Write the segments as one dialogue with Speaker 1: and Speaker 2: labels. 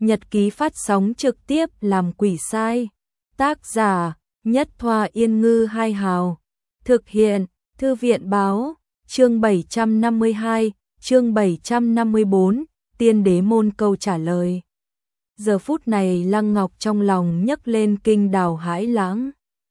Speaker 1: Nhật ký phát sóng trực tiếp làm quỷ sai. Tác giả Nhất Thoa Yên Ngư Hai Hào. Thực hiện Thư viện Báo. Chương 752, chương 754, Tiên Đế Môn câu trả lời. Giờ phút này Lăng Ngọc trong lòng nhấc lên kinh đào hãi lãng.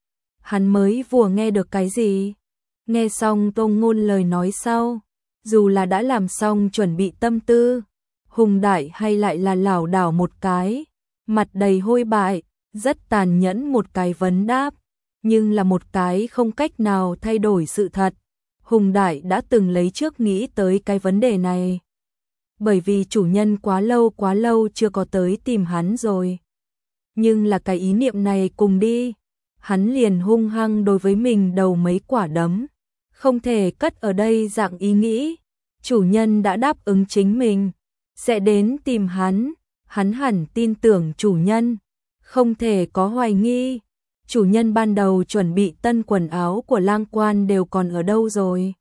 Speaker 1: Hắn mới vừa nghe được cái gì? Nghe xong Tô Ngôn lời nói sau, dù là đã làm xong chuẩn bị tâm tư, Hùng Đại hay lại là lảo đảo một cái, mặt đầy hôi bại, rất tàn nhẫn một cái vấn đáp, nhưng là một cái không cách nào thay đổi sự thật. Hùng Đại đã từng lấy trước nghĩ tới cái vấn đề này. Bởi vì chủ nhân quá lâu chưa có tới tìm hắn rồi. Nhưng là cái ý niệm này cùng đi, hắn liền hung hăng đối với mình đầu mấy quả đấm. Không thể cất ở đây dạng ý nghĩ. Chủ nhân đã đáp ứng chính mình sẽ đến tìm hắn hẳn tin tưởng chủ nhân, không thể có hoài nghi. Chủ nhân ban đầu chuẩn bị tân quần áo của Lang Quan đều còn ở đâu rồi?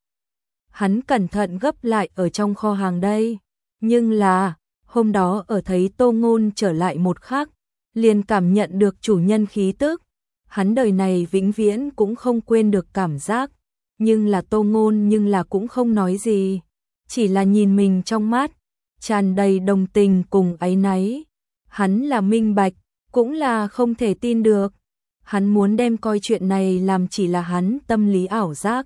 Speaker 1: Hắn cẩn thận gấp lại ở trong kho hàng đây. Nhưng là, hôm đó ở thấy Tô Ngôn trở lại một khắc, liền cảm nhận được chủ nhân khí tức. Hắn đời này vĩnh viễn cũng không quên được cảm giác. Nhưng là Tô Ngôn nhưng là cũng không nói gì. Chỉ là nhìn mình trong mắt, tràn đầy đồng tình cùng áy náy. Hắn là minh bạch, cũng là không thể tin được. Hắn muốn đem coi chuyện này làm chỉ là hắn tâm lý ảo giác.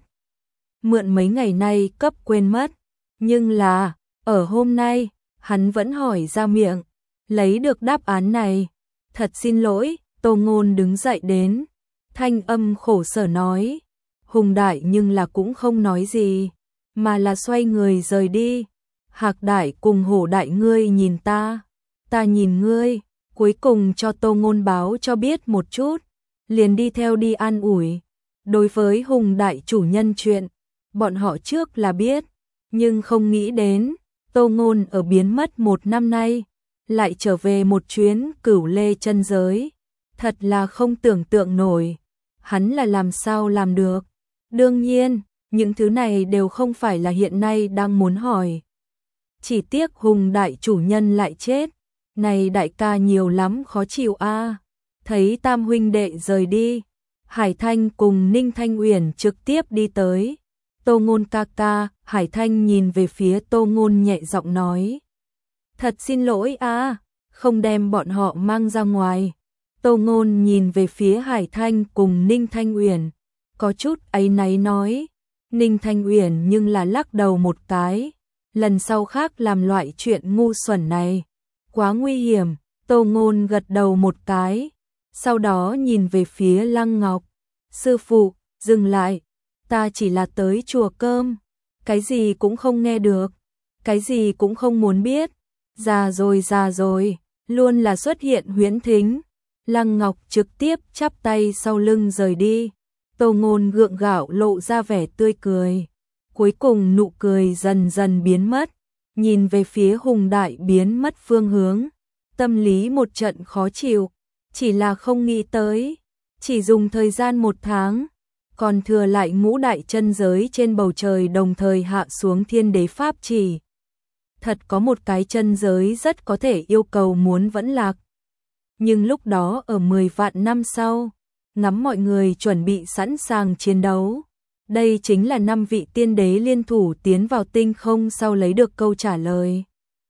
Speaker 1: Mượn mấy ngày nay cấp quên mất. Nhưng là, ở hôm nay, hắn vẫn hỏi ra miệng. Lấy được đáp án này. Thật xin lỗi, Tô Ngôn đứng dậy đến. Thanh âm khổ sở nói. Hùng Đại nhưng là cũng không nói gì. Mà là xoay người rời đi. Hạc Đại cùng Hổ Đại ngươi nhìn ta. Ta nhìn ngươi. Cuối cùng cho Tô Ngôn báo cho biết một chút. Liền đi theo đi an ủi. Đối với Hùng Đại chủ nhân chuyện, bọn họ trước là biết, nhưng không nghĩ đến, Tô Ngôn ở biến mất 1 năm nay, lại trở về một chuyến Cửu Lê chân giới. Thật là không tưởng tượng nổi, hắn là làm sao làm được. Đương nhiên, những thứ này đều không phải là hiện nay đang muốn hỏi. Chỉ tiếc Hùng Đại chủ nhân lại chết, này đại ca nhiều lắm khó chịu a. Thấy tam huynh đệ rời đi, Hải Thanh cùng Ninh Thanh Uyển trực tiếp đi tới. Tô Ngôn ca ca, Hải Thanh nhìn về phía Tô Ngôn nhẹ giọng nói. Thật xin lỗi a, không đem bọn họ mang ra ngoài. Tô Ngôn nhìn về phía Hải Thanh cùng Ninh Thanh Uyển, có chút áy náy nói. Ninh Thanh Uyển nhưng là lắc đầu một cái. Lần sau khác làm loại chuyện ngu xuẩn này, quá nguy hiểm. Tô Ngôn gật đầu một cái. Sau đó nhìn về phía Lăng Ngọc. Sư phụ, dừng lại. Ta chỉ là tới chùa cơm. Cái gì cũng không nghe được. Cái gì cũng không muốn biết. Già rồi. Luôn là xuất hiện huyễn thính. Lăng Ngọc trực tiếp chắp tay sau lưng rời đi. Tô Ngôn gượng gạo lộ ra vẻ tươi cười. Cuối cùng nụ cười dần dần biến mất. Nhìn về phía Hùng Đại biến mất phương hướng. Tâm lý một trận khó chịu. Chỉ là không nghĩ tới, chỉ dùng thời gian 1 tháng, còn thừa lại ngũ đại chân giới trên bầu trời đồng thời hạ xuống thiên đế pháp chỉ. Thật có một cái chân giới rất có thể yêu cầu muốn vẫn lạc. Nhưng lúc đó ở 10 vạn năm sau, ngắm mọi người chuẩn bị sẵn sàng chiến đấu. Đây chính là 5 vị tiên đế liên thủ tiến vào tinh không sau lấy được câu trả lời.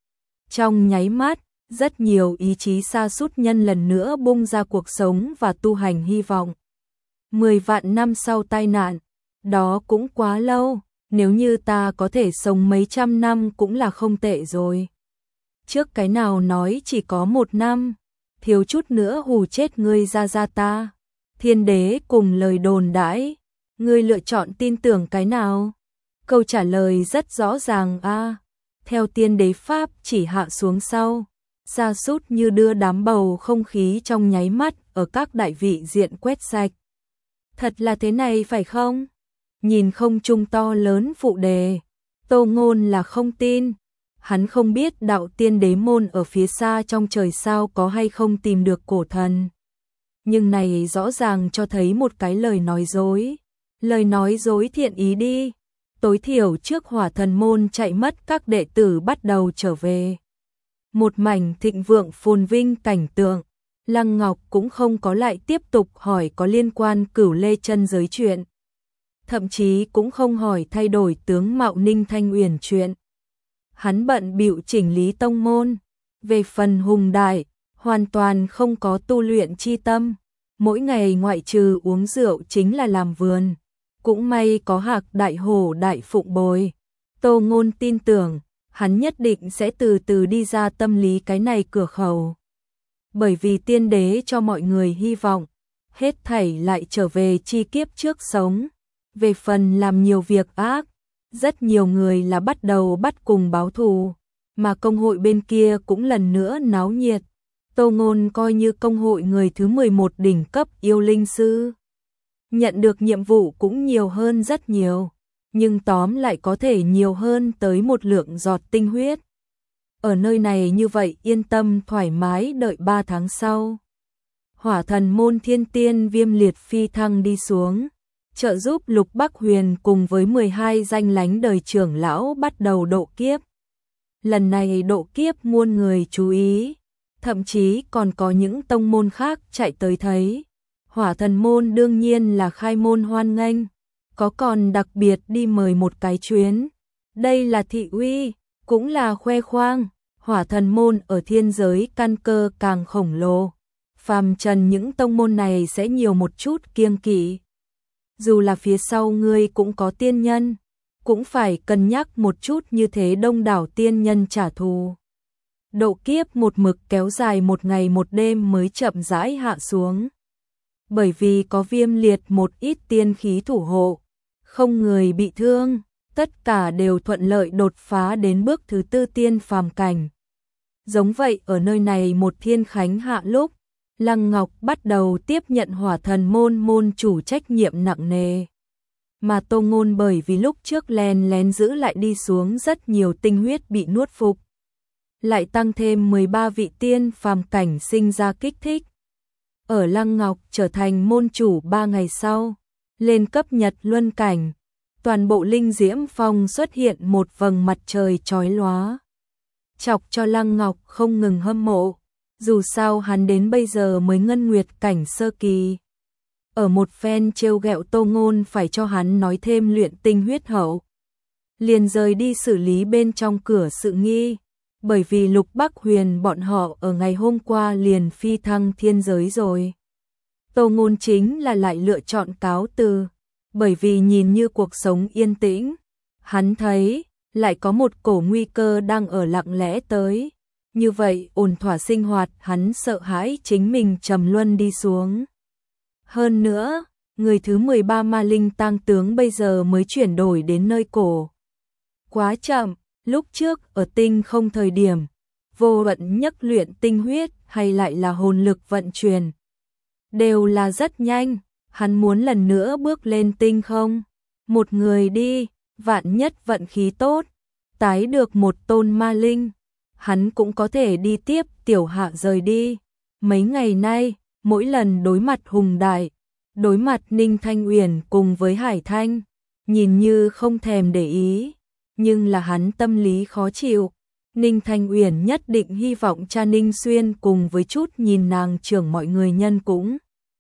Speaker 1: Trong nháy mắt, rất nhiều ý chí sa sút nhân lần nữa bung ra cuộc sống và tu hành hy vọng. 10 vạn năm sau tai nạn, đó cũng quá lâu, nếu như ta có thể sống mấy trăm năm cũng là không tệ rồi. Trước cái nào nói chỉ có 1 năm, thiếu chút nữa hù chết ngươi ra ta. Thiên đế cùng lời đồn đãi, ngươi lựa chọn tin tưởng cái nào? Câu trả lời rất rõ ràng a. Theo tiên đế pháp chỉ hạ xuống sau, sa sút như đưa đám bầu không khí trong nháy mắt ở các đại vị diện quét sạch. Thật là thế này phải không? Nhìn không trung to lớn phụ đề, Tô Ngôn là không tin. Hắn không biết đạo tiên đế môn ở phía xa trong trời sao có hay không tìm được cổ thần. Nhưng này rõ ràng cho thấy một cái lời nói dối. Lời nói dối thiện ý đi. Tối thiểu trước Hỏa Thần môn chạy mất các đệ tử bắt đầu trở về. một mảnh thịnh vượng phồn vinh cảnh tượng. Lăng Ngọc cũng không có lại tiếp tục hỏi có liên quan Cửu Lê chân giới chuyện. Thậm chí cũng không hỏi thay đổi tướng mạo Ninh Thanh Uyển chuyện. Hắn bận bịu chỉnh lý tông môn. Về phần Hùng Đại, hoàn toàn không có tu luyện chi tâm. Mỗi ngày ngoại trừ uống rượu chính là làm vườn. Cũng may có Hạc Đại Hổ Đại Phụng bồi. Tô Ngôn tin tưởng, hắn nhất định sẽ từ từ đi ra tâm lý cái này cửa khẩu. Bởi vì tiên đế cho mọi người hy vọng, hết thảy lại trở về chi kiếp trước sống. Về phần làm nhiều việc ác, rất nhiều người là bắt đầu bắt cùng báo thù, mà công hội bên kia cũng lần nữa náo nhiệt. Tô Ngôn coi như công hội người thứ 11 đỉnh cấp yêu linh sư. Nhận được nhiệm vụ cũng nhiều hơn rất nhiều, nhưng tóm lại có thể nhiều hơn tới một lượng giọt tinh huyết. Ở nơi này như vậy yên tâm thoải mái đợi 3 tháng sau. Hỏa thần môn thiên tiên Viêm Liệt phi thăng đi xuống, trợ giúp Lục Bắc Huyền cùng với 12 danh lánh đời trưởng lão bắt đầu độ kiếp. Lần này độ kiếp muôn người chú ý, thậm chí còn có những tông môn khác chạy tới thấy. Hỏa thần môn đương nhiên là khai môn hoan nghênh, có còn đặc biệt đi mời một cái chuyến. Đây là thị uy, cũng là khoe khoang. Hỏa thần môn ở thiên giới căn cơ càng khổng lồ, phàm trần những tông môn này sẽ nhiều một chút kiêng kỵ. Dù là phía sau ngươi cũng có tiên nhân, cũng phải cân nhắc một chút như thế đông đảo tiên nhân trả thù. Độ kiếp một mực kéo dài một ngày một đêm mới chậm rãi hạ xuống. Bởi vì có Viêm Liệt một ít tiên khí thủ hộ, không người bị thương, tất cả đều thuận lợi đột phá đến bước thứ 4 tiên phàm cảnh. Giống vậy ở nơi này một thiên khánh hạ lúc, Lăng Ngọc bắt đầu tiếp nhận hỏa thần môn môn chủ trách nhiệm nặng nề. Mà Tô Ngôn bởi vì lúc trước lén lén giữ lại đi xuống rất nhiều tinh huyết bị nuốt phục. Lại tăng thêm 13 vị tiên phàm cảnh sinh ra kích thích. Ở Lăng Ngọc trở thành môn chủ 3 ngày sau, lên cấp Nhật Luân cảnh, toàn bộ linh diễm phong xuất hiện một vầng mặt trời chói lóa. Chọc cho Lăng Ngọc không ngừng hâm mộ, dù sao hắn đến bây giờ mới ngân nguyệt cảnh sơ kỳ. Ở một phen trêu ghẹo Tô Ngôn phải cho hắn nói thêm luyện tinh huyết hậu. Liền rời đi xử lý bên trong cửa sự nghi, bởi vì Lục Bắc Huyền bọn họ ở ngày hôm qua liền phi thăng thiên giới rồi. Tô Ngôn chính là lại lựa chọn cáo từ, bởi vì nhìn như cuộc sống yên tĩnh, hắn thấy lại có một cổ nguy cơ đang ở lặng lẽ tới. Như vậy ổn thỏa sinh hoạt hắn sợ hãi chính mình trầm luân đi xuống. Hơn nữa, người thứ 13 ma linh tang tướng bây giờ mới chuyển đổi đến nơi cổ. Quá chậm, lúc trước ở tinh không thời điểm, vô luận nhất luyện tinh huyết hay lại là hồn lực vận chuyển. Đều là rất nhanh, hắn muốn lần nữa bước lên tinh không. Một người đi, vạn nhất vận khí tốt, tái được một tôn ma linh. Hắn cũng có thể đi tiếp tiểu hạ rời đi. Mấy ngày nay, mỗi lần đối mặt Hùng Đại, đối mặt Ninh Thanh Uyển cùng với Hải Thanh, nhìn như không thèm để ý, nhưng là hắn tâm lý khó chịu. Ninh Thanh Uyển nhất định hy vọng cha Ninh Xuyên cùng với chút nhìn nàng trưởng mọi người nhân cũng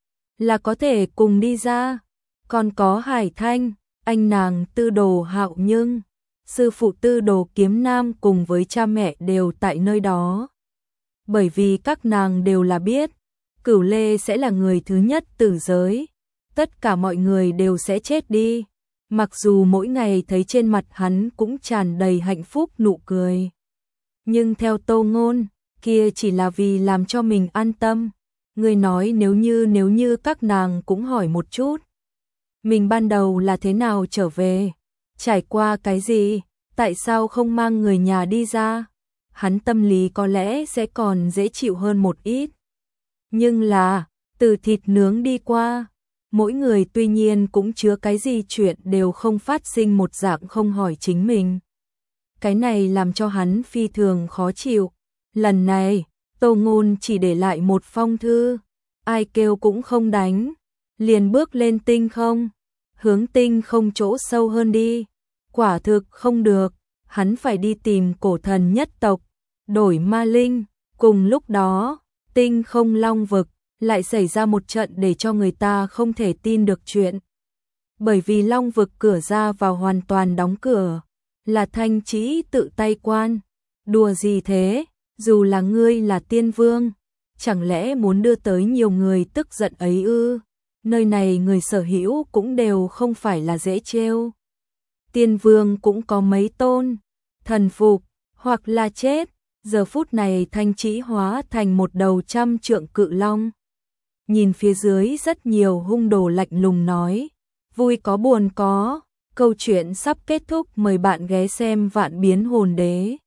Speaker 1: là có thể cùng đi ra. Còn có Hải Thanh, anh nàng Tư Đồ Hạo Nhưng, sư phụ Tư Đồ Kiếm Nam cùng với cha mẹ đều tại nơi đó. Bởi vì các nàng đều là biết, Cửu Lê sẽ là người thứ nhất tử giới, tất cả mọi người đều sẽ chết đi. Mặc dù mỗi ngày thấy trên mặt hắn cũng tràn đầy hạnh phúc nụ cười. Nhưng theo Tô Ngôn, kia chỉ là vì làm cho mình an tâm. Người nói nếu như các nàng cũng hỏi một chút. Mình ban đầu là thế nào trở về? Trải qua cái gì? Tại sao không mang người nhà đi ra? Hắn tâm lý có lẽ sẽ còn dễ chịu hơn một ít. Nhưng là, từ thịt nướng đi qua, mỗi người tuy nhiên cũng chứa cái gì chuyện đều không phát sinh một dạng không hỏi chính mình. Cái này làm cho hắn phi thường khó chịu. Lần này, Tô Ngôn chỉ để lại một phong thư, ai kêu cũng không đánh, liền bước lên tinh không, hướng tinh không chỗ sâu hơn đi. Quả thực không được, hắn phải đi tìm cổ thần nhất tộc, đổi ma linh. Cùng lúc đó, Tinh Không Long vực lại xảy ra một trận để cho người ta không thể tin được chuyện. Bởi vì Long vực cửa ra vào hoàn toàn đóng cửa, là Thanh Trĩ tự tay quan. Đùa gì thế, dù là ngươi là tiên vương, chẳng lẽ muốn đưa tới nhiều người tức giận ấy ư? Nơi này người sở hữu cũng đều không phải là dễ trêu. Tiên vương cũng có mấy tôn, thần phục, hoặc là chết. Giờ phút này Thanh Trĩ hóa thành một đầu 100 trượng cự long. Nhìn phía dưới rất nhiều hung đồ lạnh lùng nói, vui có buồn có, câu chuyện sắp kết thúc, mời bạn ghé xem Vạn Biến Hồn Đế.